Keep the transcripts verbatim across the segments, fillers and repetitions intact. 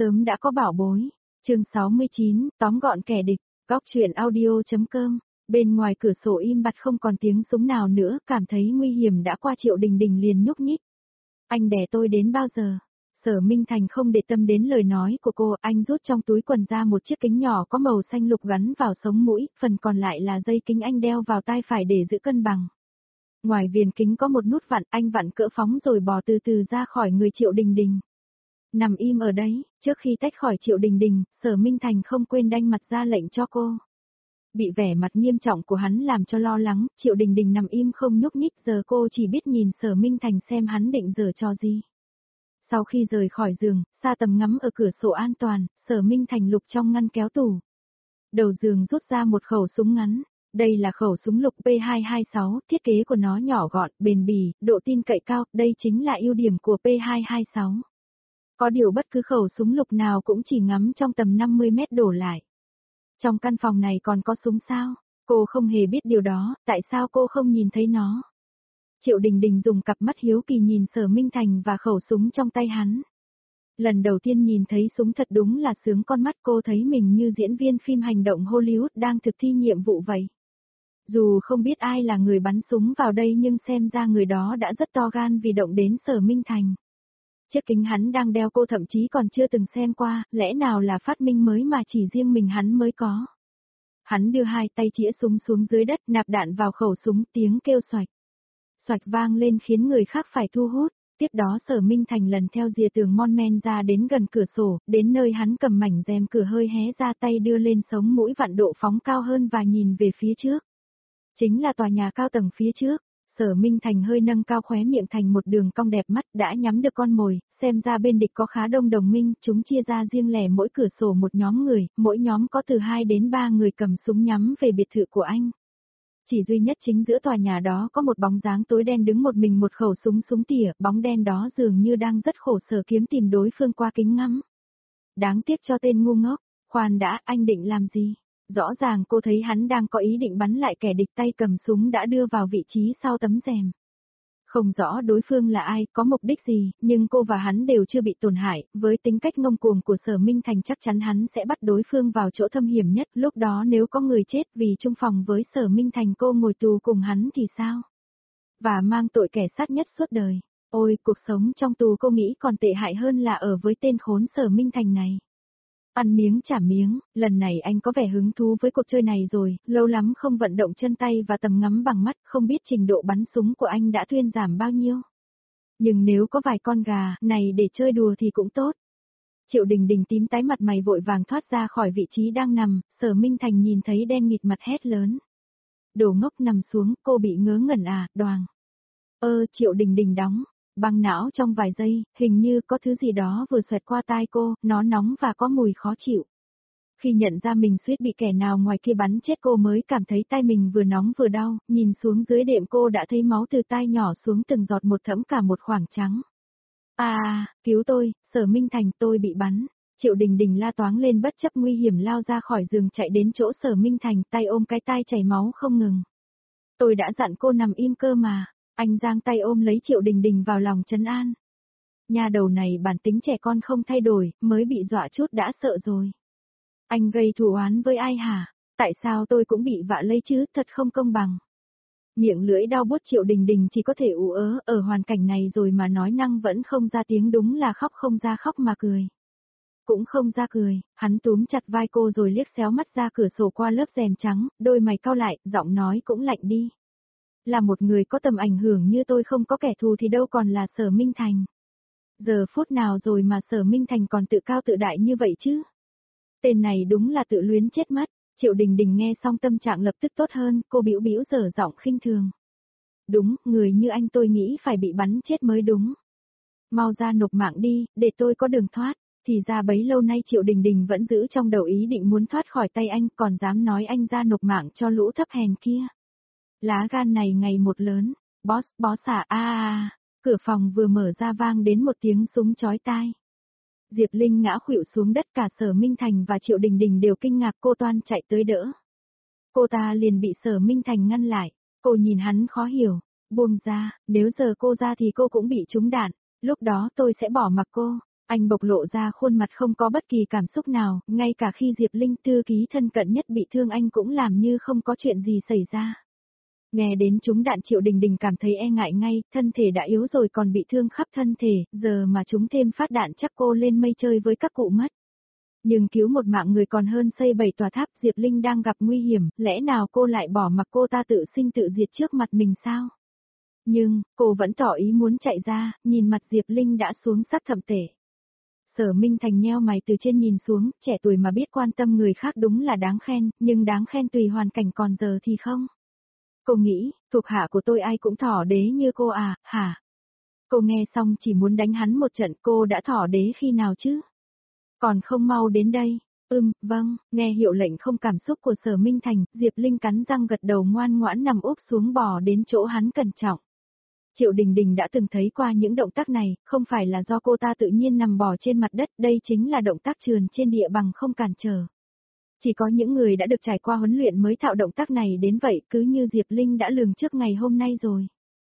sớm đã có bảo bối. Chương sáu mươi chín, tóm gọn kẻ địch. Góc truyện audio.com. Bên ngoài cửa sổ im bặt không còn tiếng súng nào nữa, cảm thấy nguy hiểm đã qua Triệu Đình Đình liền nhúc nhích. Anh đẻ tôi đến bao giờ? Sở Minh Thành không để tâm đến lời nói của cô, anh rút trong túi quần ra một chiếc kính nhỏ có màu xanh lục gắn vào sống mũi, phần còn lại là dây kính anh đeo vào tai phải để giữ cân bằng. Ngoài viền kính có một nút vặn, anh vặn cỡ phóng rồi bò từ từ ra khỏi người Triệu Đình Đình. Nằm im ở đấy, trước khi tách khỏi Triệu Đình Đình, Sở Minh Thành không quên đanh mặt ra lệnh cho cô. Bị vẻ mặt nghiêm trọng của hắn làm cho lo lắng, Triệu Đình Đình nằm im không nhúc nhích, giờ cô chỉ biết nhìn Sở Minh Thành xem hắn định giở trò gì. Sau khi rời khỏi giường, xa tầm ngắm ở cửa sổ an toàn, Sở Minh Thành lục trong ngăn kéo tủ. Đầu giường rút ra một khẩu súng ngắn. Đây là khẩu súng lục P hai hai sáu, thiết kế của nó nhỏ gọn, bền bỉ, độ tin cậy cao, đây chính là ưu điểm của P hai hai sáu. Có điều bất cứ khẩu súng lục nào cũng chỉ ngắm trong tầm năm mươi mét đổ lại. Trong căn phòng này còn có súng sao? Cô không hề biết điều đó, tại sao cô không nhìn thấy nó? Triệu Đình Đình dùng cặp mắt hiếu kỳ nhìn Sở Minh Thành và khẩu súng trong tay hắn. Lần đầu tiên nhìn thấy súng thật đúng là sướng con mắt, cô thấy mình như diễn viên phim hành động Hollywood đang thực thi nhiệm vụ vậy. Dù không biết ai là người bắn súng vào đây nhưng xem ra người đó đã rất to gan vì động đến Sở Minh Thành. Chiếc kính hắn đang đeo cô thậm chí còn chưa từng xem qua, lẽ nào là phát minh mới mà chỉ riêng mình hắn mới có. Hắn đưa hai tay chĩa súng xuống dưới đất, nạp đạn vào khẩu súng, tiếng kêu xoạch. Xoạch vang lên khiến người khác phải thu hút. Tiếp đó Sở Minh Thành lần theo rìa tường mon men ra đến gần cửa sổ, đến nơi hắn cầm mảnh rèm cửa hơi hé ra, tay đưa lên sống mũi vặn độ phóng cao hơn và nhìn về phía trước. Chính là tòa nhà cao tầng phía trước. Sở Minh Thành hơi nâng cao khóe miệng thành một đường cong đẹp mắt, đã nhắm được con mồi, xem ra bên địch có khá đông đồng minh, chúng chia ra riêng lẻ mỗi cửa sổ một nhóm người, mỗi nhóm có từ hai đến ba người cầm súng nhắm về biệt thự của anh. Chỉ duy nhất chính giữa tòa nhà đó có một bóng dáng tối đen đứng một mình, một khẩu súng súng tỉa, bóng đen đó dường như đang rất khổ sở kiếm tìm đối phương qua kính ngắm. Đáng tiếc cho tên ngu ngốc, khoan đã, anh định làm gì? Rõ ràng cô thấy hắn đang có ý định bắn lại kẻ địch, tay cầm súng đã đưa vào vị trí sau tấm rèm. Không rõ đối phương là ai, có mục đích gì, nhưng cô và hắn đều chưa bị tổn hại, với tính cách ngông cuồng của Sở Minh Thành chắc chắn hắn sẽ bắt đối phương vào chỗ thâm hiểm nhất, lúc đó nếu có người chết vì chung phòng với Sở Minh Thành cô ngồi tù cùng hắn thì sao? Và mang tội kẻ sát nhất suốt đời. Ôi, cuộc sống trong tù cô nghĩ còn tệ hại hơn là ở với tên khốn Sở Minh Thành này. Ăn miếng trả miếng, lần này anh có vẻ hứng thú với cuộc chơi này rồi, lâu lắm không vận động chân tay và tầm ngắm bằng mắt, không biết trình độ bắn súng của anh đã thuyên giảm bao nhiêu. Nhưng nếu có vài con gà này để chơi đùa thì cũng tốt. Triệu Đình Đình tím tái mặt mày vội vàng thoát ra khỏi vị trí đang nằm, Sở Minh Thành nhìn thấy đen nghịt mặt hét lớn. Đồ ngốc, nằm xuống, cô bị ngớ ngẩn à, đoàng. Ơ, Triệu Đình Đình đóng. Băng não trong vài giây, hình như có thứ gì đó vừa xoẹt qua tai cô, nó nóng và có mùi khó chịu. Khi nhận ra mình suýt bị kẻ nào ngoài kia bắn chết cô mới cảm thấy tai mình vừa nóng vừa đau, nhìn xuống dưới đệm cô đã thấy máu từ tai nhỏ xuống từng giọt một thấm cả một khoảng trắng. À, cứu tôi, Sở Minh Thành, tôi bị bắn. Triệu Đình Đình la toáng lên bất chấp nguy hiểm lao ra khỏi giường chạy đến chỗ Sở Minh Thành, tay ôm cái tai chảy máu không ngừng. Tôi đã dặn cô nằm im cơ mà. Anh giang tay ôm lấy Triệu Đình Đình vào lòng trấn an. Nhà đầu này bản tính trẻ con không thay đổi, mới bị dọa chút đã sợ rồi. Anh gây thù oán với ai hả? Tại sao tôi cũng bị vạ lây chứ, thật không công bằng. Miệng lưỡi đau buốt Triệu Đình Đình chỉ có thể ú ớ, ở hoàn cảnh này rồi mà nói năng vẫn không ra tiếng, đúng là khóc không ra khóc mà cười. Cũng không ra cười, hắn túm chặt vai cô rồi liếc xéo mắt ra cửa sổ qua lớp rèm trắng, đôi mày cau lại, giọng nói cũng lạnh đi. Là một người có tầm ảnh hưởng như tôi không có kẻ thù thì đâu còn là Sở Minh Thành. Giờ phút nào rồi mà Sở Minh Thành còn tự cao tự đại như vậy chứ? Tên này đúng là tự luyến chết mất. Triệu Đình Đình nghe xong tâm trạng lập tức tốt hơn, cô bĩu bĩu dở giọng khinh thường. Đúng, người như anh tôi nghĩ phải bị bắn chết mới đúng. Mau ra nộp mạng đi, để tôi có đường thoát. Thì ra bấy lâu nay Triệu Đình Đình vẫn giữ trong đầu ý định muốn thoát khỏi tay anh, còn dám nói anh ra nộp mạng cho lũ thấp hèn kia. Lá gan này ngày một lớn. Boss, boss à, a a. Cửa phòng vừa mở ra vang đến một tiếng súng chói tai. Diệp Linh ngã khuỵu xuống đất, cả Sở Minh Thành và Triệu Đình Đình đều kinh ngạc, cô toan chạy tới đỡ. Cô ta liền bị Sở Minh Thành ngăn lại. Cô nhìn hắn khó hiểu. Buông ra, nếu giờ cô ra thì cô cũng bị trúng đạn. Lúc đó tôi sẽ bỏ mặc cô. Anh bộc lộ ra khuôn mặt không có bất kỳ cảm xúc nào, ngay cả khi Diệp Linh thư ký thân cận nhất bị thương anh cũng làm như không có chuyện gì xảy ra. Nghe đến chúng đạn Triệu Đình Đình cảm thấy e ngại ngay, thân thể đã yếu rồi còn bị thương khắp thân thể, giờ mà chúng thêm phát đạn chắc cô lên mây chơi với các cụ mất. Nhưng cứu một mạng người còn hơn xây bảy tòa tháp, Diệp Linh đang gặp nguy hiểm, lẽ nào cô lại bỏ mặc cô ta tự sinh tự diệt trước mặt mình sao? Nhưng, cô vẫn tỏ ý muốn chạy ra, nhìn mặt Diệp Linh đã xuống sắc thậm tệ. Sở Minh Thành nheo mày từ trên nhìn xuống, trẻ tuổi mà biết quan tâm người khác đúng là đáng khen, nhưng đáng khen tùy hoàn cảnh còn giờ thì không. Cô nghĩ, thuộc hạ của tôi ai cũng thỏ đế như cô à, hả? Cô nghe xong chỉ muốn đánh hắn một trận, cô đã thỏ đế khi nào chứ? Còn không mau đến đây. Ừm, vâng, nghe hiệu lệnh không cảm xúc của Sở Minh Thành, Diệp Linh cắn răng gật đầu ngoan ngoãn nằm úp xuống bò đến chỗ hắn cẩn trọng. Triệu Đình Đình đã từng thấy qua những động tác này, không phải là do cô ta tự nhiên nằm bò trên mặt đất, đây chính là động tác trườn trên địa bằng không cản trở. Chỉ có những người đã được trải qua huấn luyện mới thạo động tác này đến vậy, cứ như Diệp Linh đã lường trước ngày hôm nay rồi.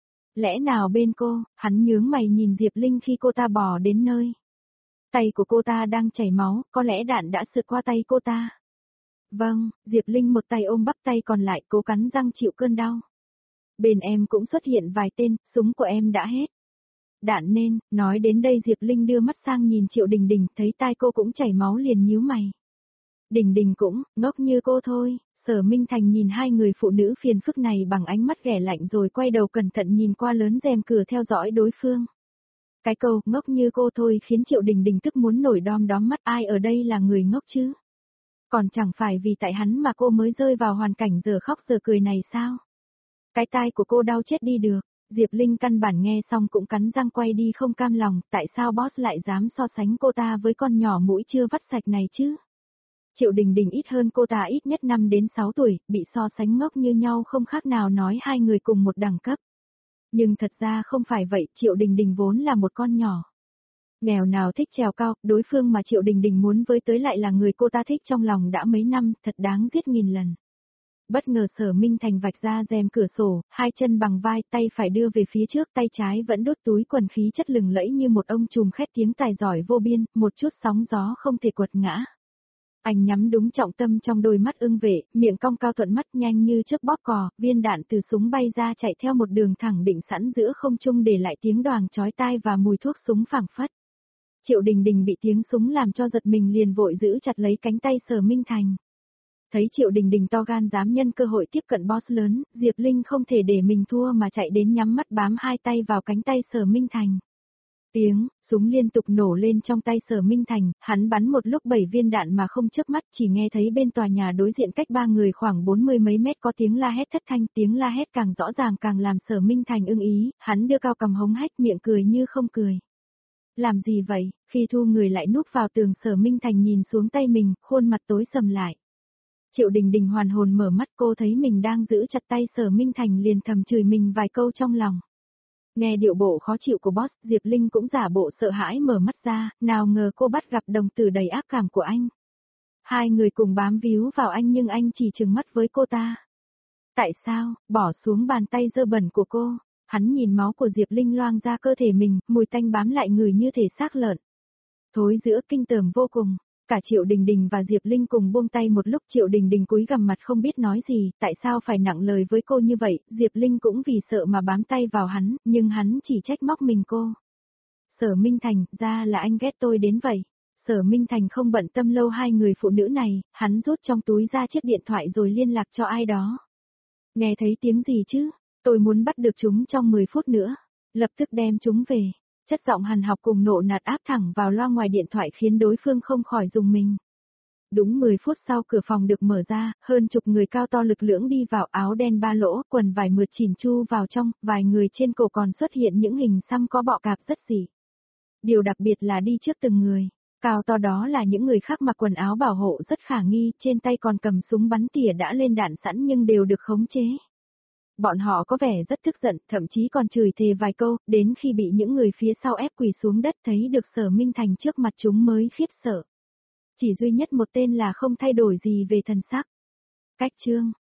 Lẽ nào bên cô, hắn nhướng mày nhìn Diệp Linh khi cô ta bò đến nơi. Tay của cô ta đang chảy máu, có lẽ đạn đã sượt qua tay cô ta. Vâng, Diệp Linh một tay ôm bắp tay còn lại cố cắn răng chịu cơn đau. Bên em cũng xuất hiện vài tên, súng của em đã hết. Đạn nên, nói đến đây Diệp Linh đưa mắt sang nhìn Triệu Đình Đình, thấy tai cô cũng chảy máu liền nhíu mày. Đình Đình cũng, ngốc như cô thôi. Sở Minh Thành nhìn hai người phụ nữ phiền phức này bằng ánh mắt ghẻ lạnh rồi quay đầu cẩn thận nhìn qua lớn rèm cửa theo dõi đối phương. Cái câu ngốc như cô thôi khiến Triệu Đình Đình tức muốn nổi đom đóm mắt, ai ở đây là người ngốc chứ? Còn chẳng phải vì tại hắn mà cô mới rơi vào hoàn cảnh giờ khóc giờ cười này sao? Cái tai của cô đau chết đi được. Diệp Linh căn bản nghe xong cũng cắn răng quay đi không cam lòng, tại sao boss lại dám so sánh cô ta với con nhỏ mũi chưa vắt sạch này chứ? Triệu Đình Đình ít hơn cô ta ít nhất năm đến sáu tuổi, bị so sánh ngốc như nhau không khác nào nói hai người cùng một đẳng cấp. Nhưng thật ra không phải vậy, Triệu Đình Đình vốn là một con nhỏ. Nghèo nào thích trèo cao, đối phương mà Triệu Đình Đình muốn với tới lại là người cô ta thích trong lòng đã mấy năm, thật đáng giết nghìn lần. Bất ngờ Sở Minh Thành vạch ra rèm cửa sổ, hai chân bằng vai, tay phải đưa về phía trước, tay trái vẫn đút túi quần khí chất lừng lẫy như một ông trùm khét tiếng tài giỏi vô biên, một chút sóng gió không thể quật ngã. Anh nhắm đúng trọng tâm trong đôi mắt ưng vệ, miệng cong cao thuận mắt nhanh như chớp bóp cò, viên đạn từ súng bay ra chạy theo một đường thẳng định sẵn giữa không trung để lại tiếng đoàng chói tai và mùi thuốc súng phảng phất. Triệu Đình Đình bị tiếng súng làm cho giật mình liền vội giữ chặt lấy cánh tay Sở Minh Thành. Thấy Triệu Đình Đình to gan dám nhân cơ hội tiếp cận boss lớn, Diệp Linh không thể để mình thua mà chạy đến nhắm mắt bám hai tay vào cánh tay Sở Minh Thành. Tiếng, súng liên tục nổ lên trong tay Sở Minh Thành, hắn bắn một lúc bảy viên đạn mà không chớp mắt, chỉ nghe thấy bên tòa nhà đối diện cách ba người khoảng bốn mươi mấy mét có tiếng la hét thất thanh, tiếng la hét càng rõ ràng càng làm Sở Minh Thành ưng ý, hắn đưa cao cầm hống hách miệng cười như không cười. Làm gì vậy? Khi thu người lại núp vào tường Sở Minh Thành nhìn xuống tay mình, khuôn mặt tối sầm lại. Triệu Đình Đình hoàn hồn mở mắt, cô thấy mình đang giữ chặt tay Sở Minh Thành liền thầm chửi mình vài câu trong lòng. Nghe điệu bộ khó chịu của boss, Diệp Linh cũng giả bộ sợ hãi mở mắt ra, nào ngờ cô bắt gặp đồng tử đầy ác cảm của anh. Hai người cùng bám víu vào anh nhưng anh chỉ trừng mắt với cô ta. Tại sao, bỏ xuống bàn tay dơ bẩn của cô, hắn nhìn máu của Diệp Linh loang ra cơ thể mình, mùi tanh bám lại người như thể xác lợn. Thối giữa kinh tởm vô cùng. Cả Triệu Đình Đình và Diệp Linh cùng buông tay một lúc, Triệu Đình Đình cúi gằm mặt không biết nói gì, tại sao phải nặng lời với cô như vậy, Diệp Linh cũng vì sợ mà bám tay vào hắn, nhưng hắn chỉ trách móc mình cô. Sở Minh Thành, ra là anh ghét tôi đến vậy. Sở Minh Thành không bận tâm lâu hai người phụ nữ này, hắn rút trong túi ra chiếc điện thoại rồi liên lạc cho ai đó. Nghe thấy tiếng gì chứ, tôi muốn bắt được chúng trong mười phút nữa, lập tức đem chúng về. Chất giọng hằn học cùng nộ nạt áp thẳng vào loa ngoài điện thoại khiến đối phương không khỏi rùng mình. Đúng mười phút sau cửa phòng được mở ra, hơn chục người cao to lực lưỡng đi vào, áo đen ba lỗ, quần vải mượt chỉn chu vào trong, vài người trên cổ còn xuất hiện những hình xăm có bọ cạp rất dị. Điều đặc biệt là đi trước từng người, cao to đó là những người khác mặc quần áo bảo hộ rất khả nghi, trên tay còn cầm súng bắn tỉa đã lên đạn sẵn nhưng đều được khống chế. Bọn họ có vẻ rất tức giận, thậm chí còn chửi thề vài câu, đến khi bị những người phía sau ép quỳ xuống đất thấy được Sở Minh Thành trước mặt chúng mới khiếp sợ. Chỉ duy nhất một tên là không thay đổi gì về thần sắc. Cách chương